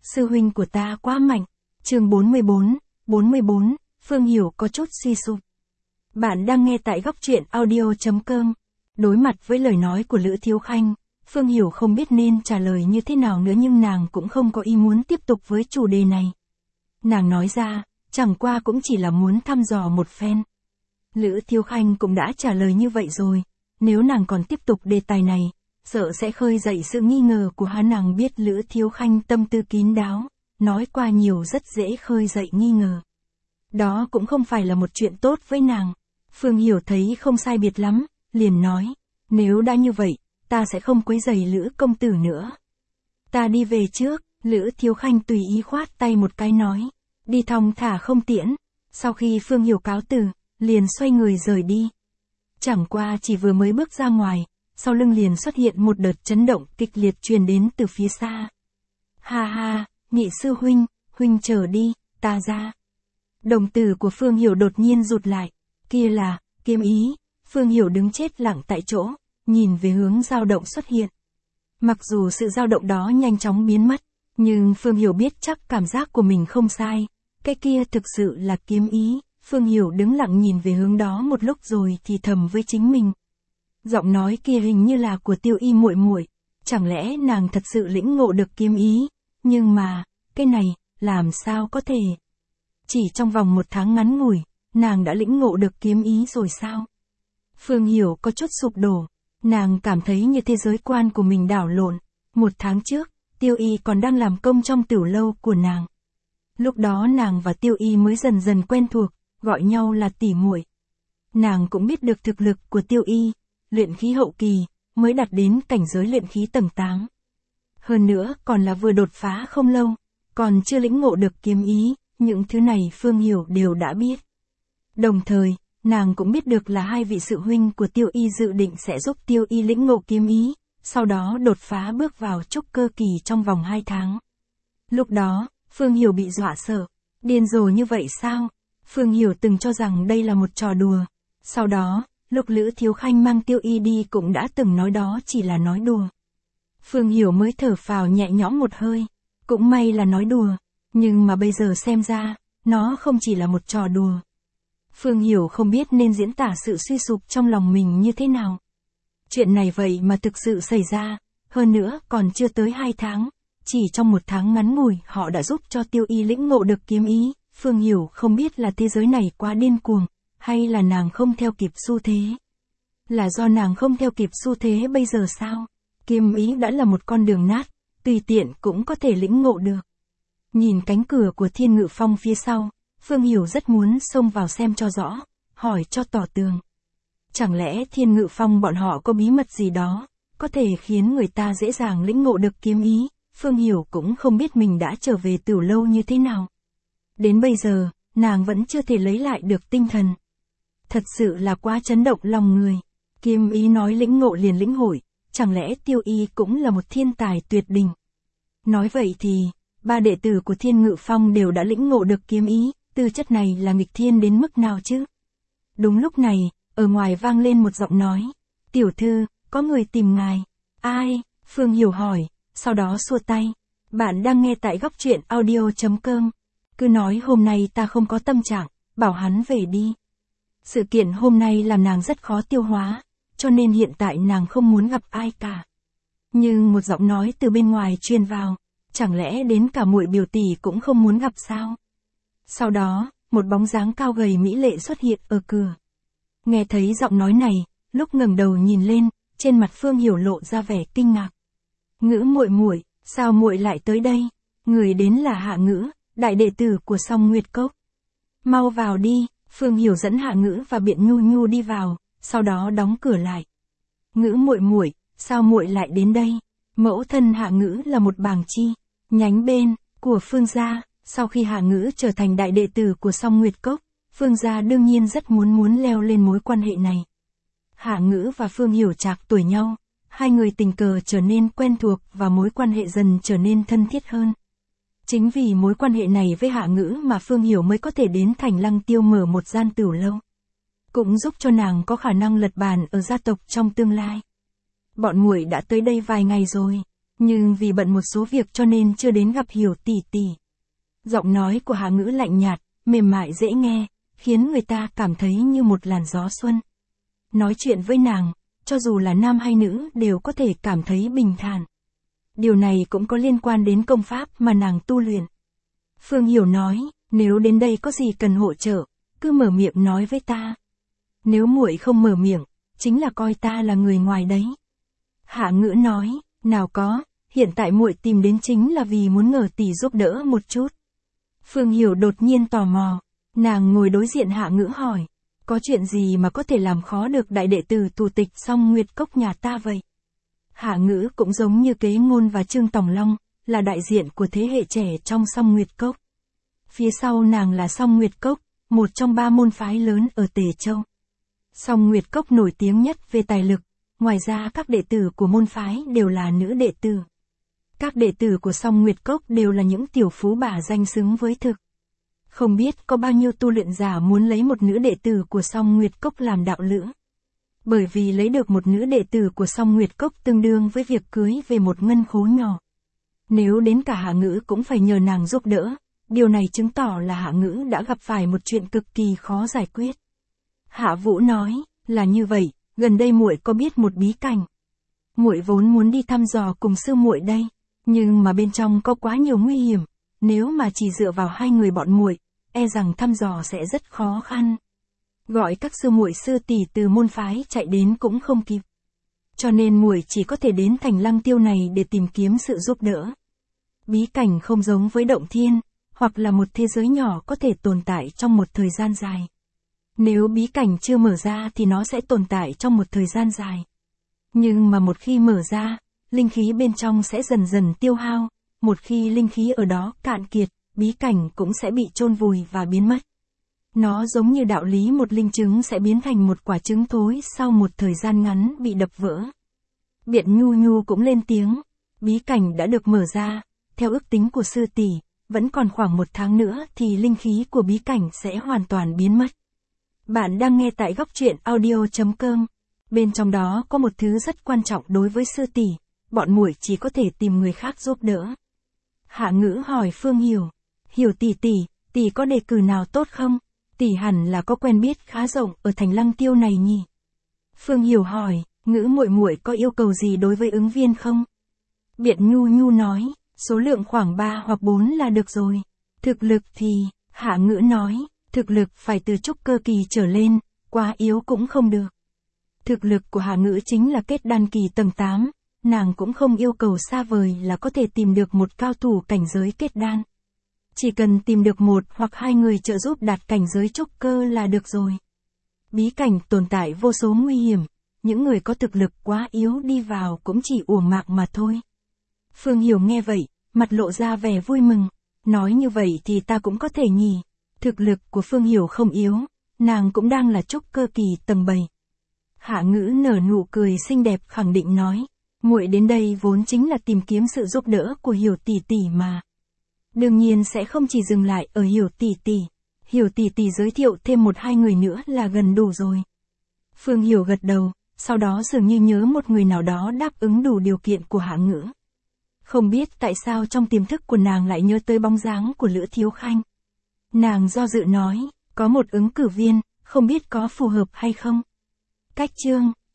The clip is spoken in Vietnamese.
sư huynh của ta quá mạnh. Chương 44, Phương Hiểu có chút suy sụp. Bạn đang nghe tại góc truyện audio.com. Đối mặt với lời nói của Lữ Thiếu Khanh, Phương Hiểu không biết nên trả lời như thế nào nữa, nhưng nàng cũng không có ý muốn tiếp tục với chủ đề này. Nàng nói ra, chẳng qua cũng chỉ là muốn thăm dò một phen. Lữ Thiếu Khanh cũng đã trả lời như vậy rồi, nếu nàng còn tiếp tục đề tài này, sợ sẽ khơi dậy sự nghi ngờ của hắn. Nàng biết Lữ Thiếu Khanh tâm tư kín đáo, nói qua nhiều rất dễ khơi dậy nghi ngờ. Đó cũng không phải là một chuyện tốt với nàng. Phương Hiểu thấy không sai biệt lắm, liền nói, nếu đã như vậy, ta sẽ không quấy rầy Lữ công tử nữa. Ta đi về trước. Lữ Thiếu Khanh tùy ý khoát tay một cái nói, đi thong thả không tiễn. Sau khi Phương Hiểu cáo từ, liền xoay người rời đi. Chẳng qua chỉ vừa mới bước ra ngoài, sau lưng liền xuất hiện một đợt chấn động kịch liệt truyền đến từ phía xa. Ha ha, Nhị sư huynh chờ đi, ta ra. Đồng tử của Phương Hiểu đột nhiên rụt lại, kia là, kiếm ý. Phương Hiểu đứng chết lặng tại chỗ, nhìn về hướng dao động xuất hiện. Mặc dù sự dao động đó nhanh chóng biến mất, nhưng Phương Hiểu biết chắc cảm giác của mình không sai, cái kia thực sự là kiếm ý. Phương Hiểu đứng lặng nhìn về hướng đó một lúc rồi thì thầm với chính mình. Giọng nói kia hình như là của Tiêu Y muội muội, chẳng lẽ nàng thật sự lĩnh ngộ được kiếm ý? Nhưng mà, cái này, làm sao có thể? Chỉ trong vòng 1 tháng ngắn ngủi, nàng đã lĩnh ngộ được kiếm ý rồi sao? Phương Hiểu có chút sụp đổ, nàng cảm thấy như thế giới quan của mình đảo lộn. 1 tháng trước, Tiêu Y còn đang làm công trong tiểu lâu của nàng. Lúc đó nàng và Tiêu Y mới dần dần quen thuộc, gọi nhau là tỷ muội. Nàng cũng biết được thực lực của Tiêu Y, luyện khí hậu kỳ, mới đạt đến cảnh giới luyện khí tầng 8. Hơn nữa còn là vừa đột phá không lâu, còn chưa lĩnh ngộ được kiếm ý, những thứ này Phương Hiểu đều đã biết. Đồng thời, nàng cũng biết được là 2 vị sư huynh của Tiêu Y dự định sẽ giúp Tiêu Y lĩnh ngộ kiếm ý, sau đó đột phá bước vào trúc cơ kỳ trong vòng 2 tháng. Lúc đó, Phương Hiểu bị dọa sợ, điên rồ như vậy sao? Phương Hiểu từng cho rằng đây là một trò đùa. Sau đó, lúc Lữ Thiếu Khanh mang Tiêu Y đi cũng đã từng nói đó chỉ là nói đùa. Phương Hiểu mới thở phào nhẹ nhõm một hơi, cũng may là nói đùa, nhưng mà bây giờ xem ra, nó không chỉ là một trò đùa. Phương Hiểu không biết nên diễn tả sự suy sụp trong lòng mình như thế nào. Chuyện này vậy mà thực sự xảy ra, hơn nữa còn chưa tới 2 tháng, chỉ trong 1 tháng ngắn ngủi họ đã giúp cho Tiêu Y lĩnh ngộ được kiếm ý. Phương Hiểu không biết là thế giới này quá điên cuồng, hay là nàng không theo kịp xu thế. Là do nàng không theo kịp xu thế bây giờ sao? Kiếm ý đã là một con đường nát, tùy tiện cũng có thể lĩnh ngộ được. Nhìn cánh cửa của Thiên Ngự Phong phía sau, Phương Hiểu rất muốn xông vào xem cho rõ, hỏi cho tỏ tường. Chẳng lẽ Thiên Ngự Phong bọn họ có bí mật gì đó, có thể khiến người ta dễ dàng lĩnh ngộ được kiếm ý? Phương Hiểu cũng không biết mình đã trở về tiểu lâu như thế nào. Đến bây giờ, nàng vẫn chưa thể lấy lại được tinh thần. Thật sự là quá chấn động lòng người. Kiếm ý nói lĩnh ngộ liền lĩnh hội, chẳng lẽ Tiêu Y cũng là một thiên tài tuyệt đỉnh? Nói vậy thì, 3 đệ tử của Thiên Ngự Phong đều đã lĩnh ngộ được kiếm ý, tư chất này là nghịch thiên đến mức nào chứ? Đúng lúc này, ở ngoài vang lên một giọng nói. Tiểu thư, có người tìm ngài. Ai? Phương Hiểu hỏi, sau đó xua tay. Bạn đang nghe tại góc truyện audio.com. Cứ nói hôm nay ta không có tâm trạng, bảo hắn về đi. Sự kiện hôm nay làm nàng rất khó tiêu hóa, cho nên hiện tại nàng không muốn gặp ai cả. Nhưng một giọng nói từ bên ngoài truyền vào, chẳng lẽ đến cả muội biểu tỷ cũng không muốn gặp sao? Sau đó, một bóng dáng cao gầy mỹ lệ xuất hiện ở cửa. Nghe thấy giọng nói này, lúc ngẩng đầu nhìn lên, trên mặt Phương Hiểu lộ ra vẻ kinh ngạc. Ngữ muội muội, sao muội lại tới đây? Người đến là Hạ Ngữ, đại đệ tử của Song Nguyệt Cốc. Mau vào đi. Phương Hiểu dẫn Hạ Ngữ và Biện Nhu Nhu đi vào, sau đó đóng cửa lại. Ngữ muội muội, sao muội lại đến đây? Mẫu thân Hạ Ngữ là một bàng chi, nhánh bên của Phương gia. Sau khi Hạ Ngữ trở thành đại đệ tử của Song Nguyệt Cốc, Phương gia đương nhiên rất muốn leo lên mối quan hệ này. Hạ Ngữ và Phương Hiểu trạc tuổi nhau, 2 người tình cờ trở nên quen thuộc và mối quan hệ dần trở nên thân thiết hơn. Chính vì mối quan hệ này với Hạ Ngữ mà Phương Hiểu mới có thể đến Thành Lăng Tiêu mở một gian tửu lâu. Cũng giúp cho nàng có khả năng lật bàn ở gia tộc trong tương lai. Bọn muội đã tới đây vài ngày rồi. Nhưng vì bận một số việc cho nên chưa đến gặp Hiểu tỷ tỷ. Giọng nói của Hạ Ngữ lạnh nhạt, mềm mại dễ nghe, khiến người ta cảm thấy như một làn gió xuân. Nói chuyện với nàng, cho dù là nam hay nữ đều có thể cảm thấy bình thản. Điều này cũng có liên quan đến công pháp mà nàng tu luyện. Phương Hiểu nói, nếu đến đây có gì cần hỗ trợ, cứ mở miệng nói với ta. Nếu muội không mở miệng, chính là coi ta là người ngoài đấy. Hạ Ngữ nói, nào có, hiện tại muội tìm đến chính là vì muốn nhờ tỷ giúp đỡ một chút. Phương Hiểu đột nhiên tò mò, nàng ngồi đối diện Hạ Ngữ hỏi, có chuyện gì mà có thể làm khó được đại đệ tử tù tịch Song Nguyệt Cốc nhà ta vậy? Hạ Ngữ cũng giống như Kế Ngôn và Trương Tòng Long, là đại diện của thế hệ trẻ trong Song Nguyệt Cốc. Phía sau nàng là Song Nguyệt Cốc, một trong 3 môn phái lớn ở Tề Châu. Song Nguyệt Cốc nổi tiếng nhất về tài lực, ngoài ra các đệ tử của môn phái đều là nữ đệ tử. Các đệ tử của Song Nguyệt Cốc đều là những tiểu phú bà danh xứng với thực. Không biết có bao nhiêu tu luyện giả muốn lấy một nữ đệ tử của Song Nguyệt Cốc làm đạo lữ. Bởi vì lấy được một nữ đệ tử của Song Nguyệt Cốc tương đương với việc cưới về một ngân khố nhỏ. Nếu đến cả Hạ Ngữ cũng phải nhờ nàng giúp đỡ, điều này chứng tỏ là Hạ Ngữ đã gặp phải một chuyện cực kỳ khó giải quyết. Hạ Vũ nói, là như vậy, gần đây muội có biết một bí cảnh. Muội vốn muốn đi thăm dò cùng sư muội đây, nhưng mà bên trong có quá nhiều nguy hiểm, nếu mà chỉ dựa vào hai người bọn muội, e rằng thăm dò sẽ rất khó khăn. Gọi các sư muội sư tỷ từ môn phái chạy đến cũng không kịp. Cho nên muội chỉ có thể đến thành Lăng Tiêu này để tìm kiếm sự giúp đỡ. Bí cảnh không giống với động thiên, hoặc là một thế giới nhỏ có thể tồn tại trong một thời gian dài. Nếu bí cảnh chưa mở ra thì nó sẽ tồn tại trong một thời gian dài. Nhưng mà một khi mở ra, linh khí bên trong sẽ dần dần tiêu hao, một khi linh khí ở đó cạn kiệt, bí cảnh cũng sẽ bị chôn vùi và biến mất. Nó giống như đạo lý một linh trứng sẽ biến thành một quả trứng thối sau một thời gian ngắn bị đập vỡ. Biện Nhu Nhu cũng lên tiếng, bí cảnh đã được mở ra, theo ước tính của sư tỷ, vẫn còn khoảng 1 tháng nữa thì linh khí của bí cảnh sẽ hoàn toàn biến mất. Bạn đang nghe tại góc truyện audio.com. Bên trong đó có một thứ rất quan trọng đối với sư tỷ, bọn muội chỉ có thể tìm người khác giúp đỡ. Hạ Ngữ hỏi Phương Hiểu, Hiểu tỷ tỷ có đề cử nào tốt không? Tỷ hẳn là có quen biết khá rộng ở thành Lăng Tiêu này nhỉ? Phương Hiểu hỏi, Ngữ muội có yêu cầu gì đối với ứng viên không? Biện Nhu Nhu nói, số lượng khoảng 3 hoặc 4 là được rồi. Thực lực thì, Hạ Ngữ nói, thực lực phải từ trúc cơ kỳ trở lên, quá yếu cũng không được. Thực lực của Hạ Ngữ chính là kết đan kỳ tầng 8, nàng cũng không yêu cầu xa vời là có thể tìm được một cao thủ cảnh giới kết đan. Chỉ cần tìm được 1 hoặc 2 người trợ giúp đạt cảnh giới trúc cơ là được rồi. Bí cảnh tồn tại vô số nguy hiểm, những người có thực lực quá yếu đi vào cũng chỉ uổng mạng mà thôi. Phương Hiểu nghe vậy, mặt lộ ra vẻ vui mừng, nói như vậy thì ta cũng có thể nhỉ. Thực lực của Phương Hiểu không yếu, nàng cũng đang là trúc cơ kỳ tầng 7. Hạ Ngữ nở nụ cười xinh đẹp khẳng định nói, muội đến đây vốn chính là tìm kiếm sự giúp đỡ của Hiểu tỷ tỷ mà. Đương nhiên sẽ không chỉ dừng lại ở Hiểu tỷ tỷ. Hiểu tỷ tỷ giới thiệu thêm 1-2 người nữa là gần đủ rồi. Phương Hiểu gật đầu, sau đó dường như nhớ một người nào đó đáp ứng đủ điều kiện của Hạ Ngữ. Không biết tại sao trong tiềm thức của nàng lại nhớ tới bóng dáng của Lữ Thiếu Khanh. Nàng do dự nói, có một ứng cử viên, không biết có phù hợp hay không. Cách chương